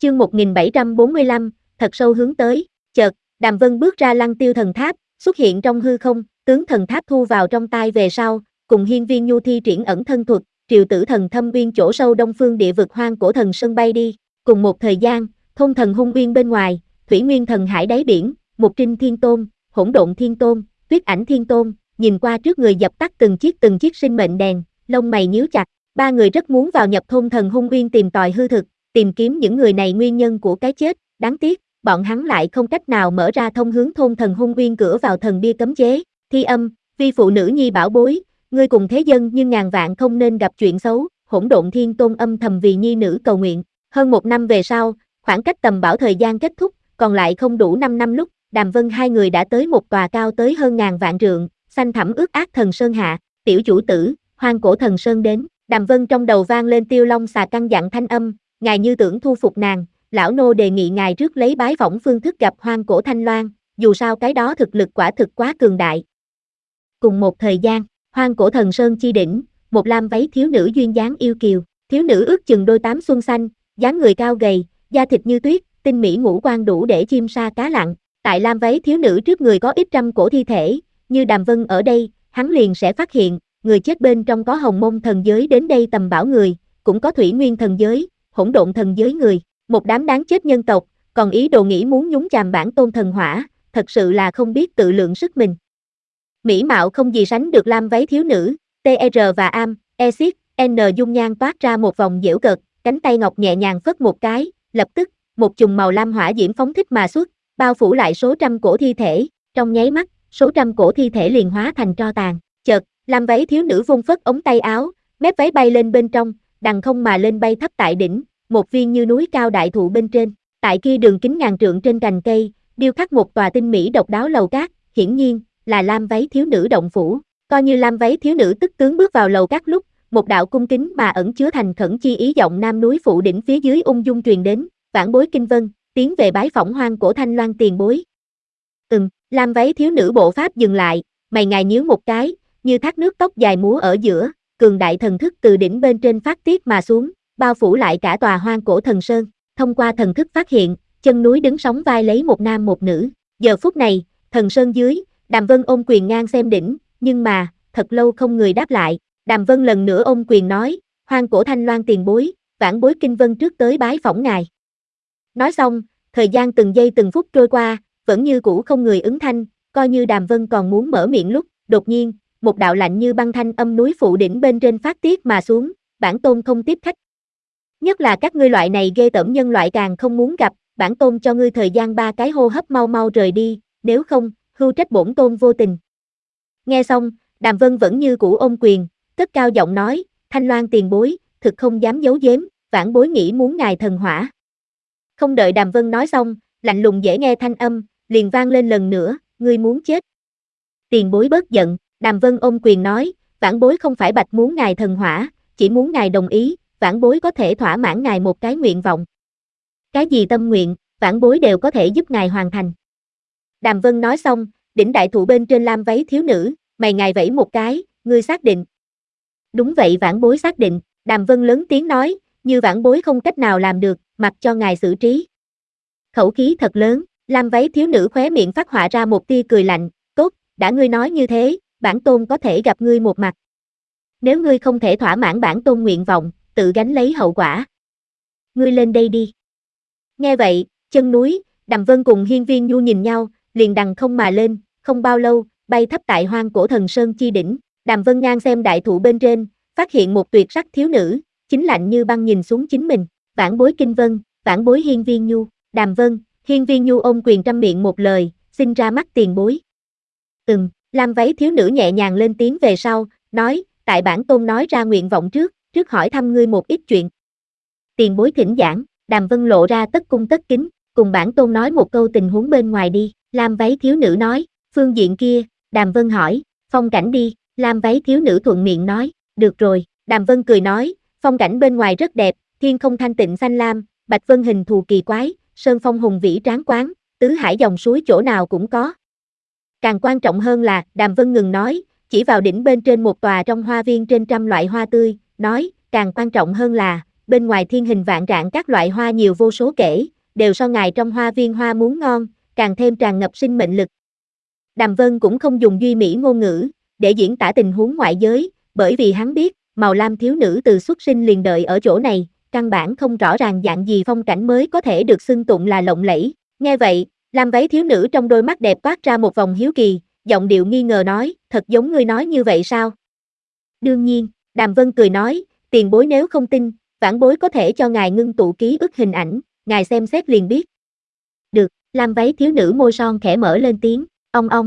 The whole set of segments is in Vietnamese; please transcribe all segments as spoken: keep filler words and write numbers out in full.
Chương một nghìn bảy trăm bốn mươi lăm, thật sâu hướng tới, chợt, Đàm Vân bước ra Lăng Tiêu thần tháp, xuất hiện trong hư không, tướng thần tháp thu vào trong tay về sau, cùng Hiên Viên Nhu thi triển ẩn thân thuật, Triệu Tử Thần thâm uyên chỗ sâu đông phương địa vực hoang cổ thần sơn bay đi, cùng một thời gian, thôn thần hung uyên bên ngoài, Thủy Nguyên thần hải đáy biển, Mục Trinh Thiên Tôn, Hỗn Độn Thiên Tôn, Tuyết Ảnh Thiên Tôn, nhìn qua trước người dập tắt từng chiếc từng chiếc sinh mệnh đèn, lông mày nhíu chặt, ba người rất muốn vào nhập thôn thần hung uyên tìm tòi hư thực, tìm kiếm những người này nguyên nhân của cái chết, đáng tiếc, bọn hắn lại không cách nào mở ra thông hướng thôn thần hung uyên cửa vào thần bia cấm chế. Thi Âm, vi phụ nữ nhi bảo bối, ngươi cùng thế dân nhưng ngàn vạn không nên gặp chuyện xấu. Hỗn Độn Thiên Tôn âm thầm vì nhi nữ cầu nguyện. Hơn một năm về sau, khoảng cách tầm bảo thời gian kết thúc, còn lại không đủ năm năm lúc, Đàm Vân hai người đã tới một tòa cao tới hơn ngàn vạn trượng, xanh thẳm ướt át thần sơn hạ. Tiểu chủ tử, hoang cổ thần sơn đến. Đàm Vân trong đầu vang lên Tiêu Long xà căn dặn thanh âm, ngài như tưởng thu phục nàng, lão nô đề nghị ngài trước lấy bái phỏng phương thức gặp hoang cổ Thanh Loan, dù sao cái đó thực lực quả thực quá cường đại. Cùng một thời gian, hoang cổ thần sơn chi đỉnh, một lam váy thiếu nữ duyên dáng yêu kiều, thiếu nữ ước chừng đôi tám xuân xanh, dáng người cao gầy, da thịt như tuyết, tinh mỹ ngũ quan đủ để chim sa cá lặn. Tại lam váy thiếu nữ trước người có ít trăm cổ thi thể, như Đàm Vân ở đây, hắn liền sẽ phát hiện, người chết bên trong có hồng môn thần giới đến đây tầm bảo người, cũng có thủy nguyên thần giới, hỗn độn thần giới người, một đám đáng chết nhân tộc, còn ý đồ nghĩ muốn nhúng chàm bản tôn thần hỏa, thật sự là không biết tự lượng sức mình. Mỹ mạo không gì sánh được lam váy thiếu nữ, tê rờ và am, exit, N dung nhan toát ra một vòng giễu cợt, cánh tay ngọc nhẹ nhàng phất một cái, lập tức, một chùm màu lam hỏa diễm phóng thích mà xuất, bao phủ lại số trăm cổ thi thể, trong nháy mắt, số trăm cổ thi thể liền hóa thành tro tàn. Chợt, lam váy thiếu nữ vung phất ống tay áo, mép váy bay lên bên trong, đằng không mà lên bay thấp tại đỉnh, một viên như núi cao đại thụ bên trên, tại kia đường kính ngàn trượng trên cành cây, điêu khắc một tòa tinh mỹ độc đáo lầu cát, hiển nhiên là lam váy thiếu nữ động phủ. Coi như lam váy thiếu nữ tức tướng bước vào lầu cát lúc, một đạo cung kính mà ẩn chứa thành khẩn chi ý giọng nam núi phụ đỉnh phía dưới ung dung truyền đến, vãn bối Kinh Vân, tiến về bái phỏng hoang cổ Thanh Loan tiền bối. Ừm, lam váy thiếu nữ bộ pháp dừng lại, mày ngài nhíu một cái, như thác nước tóc dài múa ở giữa, cường đại thần thức từ đỉnh bên trên phát tiết mà xuống, bao phủ lại cả tòa hoang cổ thần sơn. Thông qua thần thức phát hiện, chân núi đứng sóng vai lấy một nam một nữ. Giờ phút này, thần sơn dưới, Đàm Vân ôm quyền ngang xem đỉnh, nhưng mà, thật lâu không người đáp lại. Đàm Vân lần nữa ôm quyền nói, hoang cổ Thanh Loan tiền bối, vãn bối Kinh Vân trước tới bái phỏng ngài. Nói xong, thời gian từng giây từng phút trôi qua, vẫn như cũ không người ứng thanh, coi như Đàm Vân còn muốn mở miệng lúc, đột nhiên, một đạo lạnh như băng thanh âm núi phụ đỉnh bên trên phát tiết mà xuống, bản tôn không tiếp khách. Nhất là các ngươi loại này ghê tởm nhân loại càng không muốn gặp, bản tôn cho ngươi thời gian ba cái hô hấp mau mau rời đi, nếu không, hưu trách bổn tôn vô tình. Nghe xong, Đàm Vân vẫn như cũ ôm quyền, cất cao giọng nói, Thanh Loan tiền bối, thực không dám giấu giếm, vãn bối nghĩ muốn ngài thần hỏa. Không đợi Đàm Vân nói xong, lạnh lùng dễ nghe thanh âm, liền vang lên lần nữa, ngươi muốn chết. Tiền bối bớt giận, Đàm Vân ôm quyền nói, vãn bối không phải bạch muốn ngài thần hỏa, chỉ muốn ngài đồng ý, vãn bối có thể thỏa mãn ngài một cái nguyện vọng. Cái gì tâm nguyện, vãn bối đều có thể giúp ngài hoàn thành. Đàm Vân nói xong, đỉnh đại thụ bên trên lam váy thiếu nữ, mày ngài vẫy một cái, ngươi xác định. Đúng vậy vãn bối xác định, Đàm Vân lớn tiếng nói, như vãn bối không cách nào làm được, mặc cho ngài xử trí. Khẩu khí thật lớn, lam váy thiếu nữ khóe miệng phát họa ra một tia cười lạnh, tốt, đã ngươi nói như thế, bản tôn có thể gặp ngươi một mặt. Nếu ngươi không thể thỏa mãn bản tôn nguyện vọng, tự gánh lấy hậu quả. Ngươi lên đây đi. Nghe vậy, chân núi, Đàm Vân cùng Hiên Viên Nhu nhìn nhau, liền đằng không mà lên, không bao lâu, bay thấp tại hoang cổ thần sơn chi đỉnh. Đàm Vân ngang xem đại thụ bên trên, phát hiện một tuyệt sắc thiếu nữ, chính lạnh như băng nhìn xuống chính mình, vãn bối Kinh Vân, vãn bối Hiên Viên Nhu. Đàm Vân, Hiên Viên Nhu ôm quyền trăm miệng một lời, xin ra mắt tiền bối. Ừm, lam váy thiếu nữ nhẹ nhàng lên tiếng về sau, nói, tại bản tôn nói ra nguyện vọng trước, trước hỏi thăm ngươi một ít chuyện. Tiền bối thỉnh giảng, Đàm Vân lộ ra tất cung tất kính, cùng bản tôn nói một câu tình huống bên ngoài đi, lam váy thiếu nữ nói, phương diện kia, Đàm Vân hỏi, phong cảnh đi, lam váy thiếu nữ thuận miệng nói, được rồi, Đàm Vân cười nói, phong cảnh bên ngoài rất đẹp, thiên không thanh tịnh xanh lam, bạch vân hình thù kỳ quái, sơn phong hùng vĩ tráng quán, tứ hải dòng suối chỗ nào cũng có. Càng quan trọng hơn là, Đàm Vân ngừng nói, chỉ vào đỉnh bên trên một tòa trong hoa viên trên trăm loại hoa tươi, nói, càng quan trọng hơn là, bên ngoài thiên hình vạn trạng các loại hoa nhiều vô số kể, đều so ngài trong hoa viên hoa muốn ngon, càng thêm tràn ngập sinh mệnh lực. Đàm Vân cũng không dùng duy mỹ ngôn ngữ, để diễn tả tình huống ngoại giới, bởi vì hắn biết, màu lam thiếu nữ từ xuất sinh liền đợi ở chỗ này, căn bản không rõ ràng dạng gì phong cảnh mới có thể được xưng tụng là lộng lẫy. Nghe vậy, lam váy thiếu nữ trong đôi mắt đẹp toát ra một vòng hiếu kỳ, giọng điệu nghi ngờ nói, thật giống ngươi nói như vậy sao? Đương nhiên, Đàm Vân cười nói, tiền bối nếu không tin, vãn bối có thể cho ngài ngưng tụ ký ức hình ảnh, ngài xem xét liền biết. Được, lam váy thiếu nữ môi son khẽ mở lên tiếng, ong ong.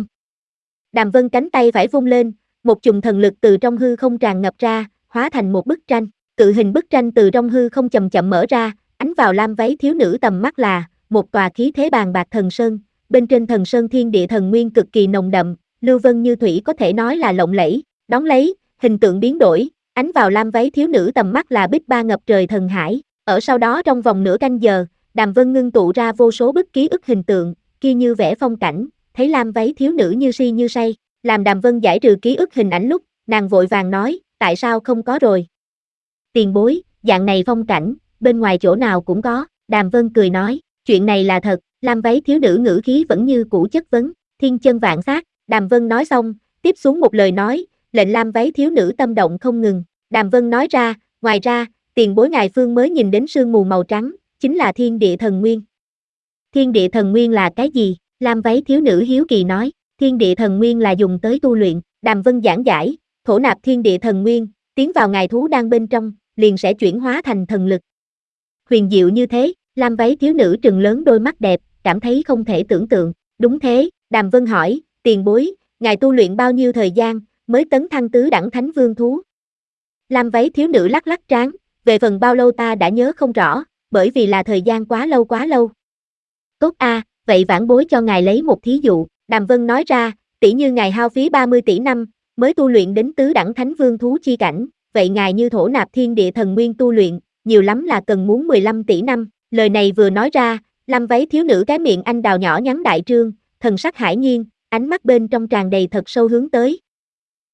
Đàm Vân cánh tay phải vung lên, một chùm thần lực từ trong hư không tràn ngập ra, hóa thành một bức tranh, cự hình bức tranh từ trong hư không chậm chậm mở ra, ánh vào lam váy thiếu nữ tầm mắt là một tòa khí thế bàn bạc thần sơn, bên trên thần sơn thiên địa thần nguyên cực kỳ nồng đậm, lưu vân như thủy có thể nói là lộng lẫy, đón lấy, hình tượng biến đổi, ánh vào lam váy thiếu nữ tầm mắt là bích ba ngập trời thần hải, ở sau đó trong vòng nửa canh giờ, Đàm Vân ngưng tụ ra vô số bức ký ức hình tượng, kia như vẽ phong cảnh, thấy lam váy thiếu nữ như si như say, làm Đàm Vân giải trừ ký ức hình ảnh lúc, nàng vội vàng nói, tại sao không có rồi? Tiền bối, dạng này phong cảnh, bên ngoài chỗ nào cũng có, Đàm Vân cười nói, chuyện này là thật, lam váy thiếu nữ ngữ khí vẫn như cũ chất vấn, thiên chân vạn sát, Đàm Vân nói xong, tiếp xuống một lời nói, lệnh lam váy thiếu nữ tâm động không ngừng, Đàm Vân nói ra, ngoài ra, tiền bối ngài phương mới nhìn đến sương mù màu trắng, chính là thiên địa thần nguyên. Thiên địa thần nguyên là cái gì? Lam váy thiếu nữ hiếu kỳ nói, thiên địa thần nguyên là dùng tới tu luyện, Đàm Vân giảng giải, thổ nạp thiên địa thần nguyên, tiến vào ngài thú đang bên trong, liền sẽ chuyển hóa thành thần lực. Huyền diệu như thế, lam váy thiếu nữ trừng lớn đôi mắt đẹp, cảm thấy không thể tưởng tượng, đúng thế, Đàm Vân hỏi, tiền bối, ngài tu luyện bao nhiêu thời gian, mới tấn thăng tứ đẳng thánh vương thú? Lam váy thiếu nữ lắc lắc trán, về phần bao lâu ta đã nhớ không rõ, bởi vì là thời gian quá lâu quá lâu. Tốt a, vậy vãn bối cho ngài lấy một thí dụ, Đàm Vân nói ra, tỷ như ngài hao phí ba mươi tỷ năm, mới tu luyện đến tứ đẳng thánh vương thú chi cảnh, vậy ngài như thổ nạp thiên địa thần nguyên tu luyện, nhiều lắm là cần muốn mười lăm tỷ năm, lời này vừa nói ra, lam váy thiếu nữ cái miệng anh đào nhỏ nhắn đại trương, thần sắc hải nhiên, ánh mắt bên trong tràn đầy thật sâu hướng tới,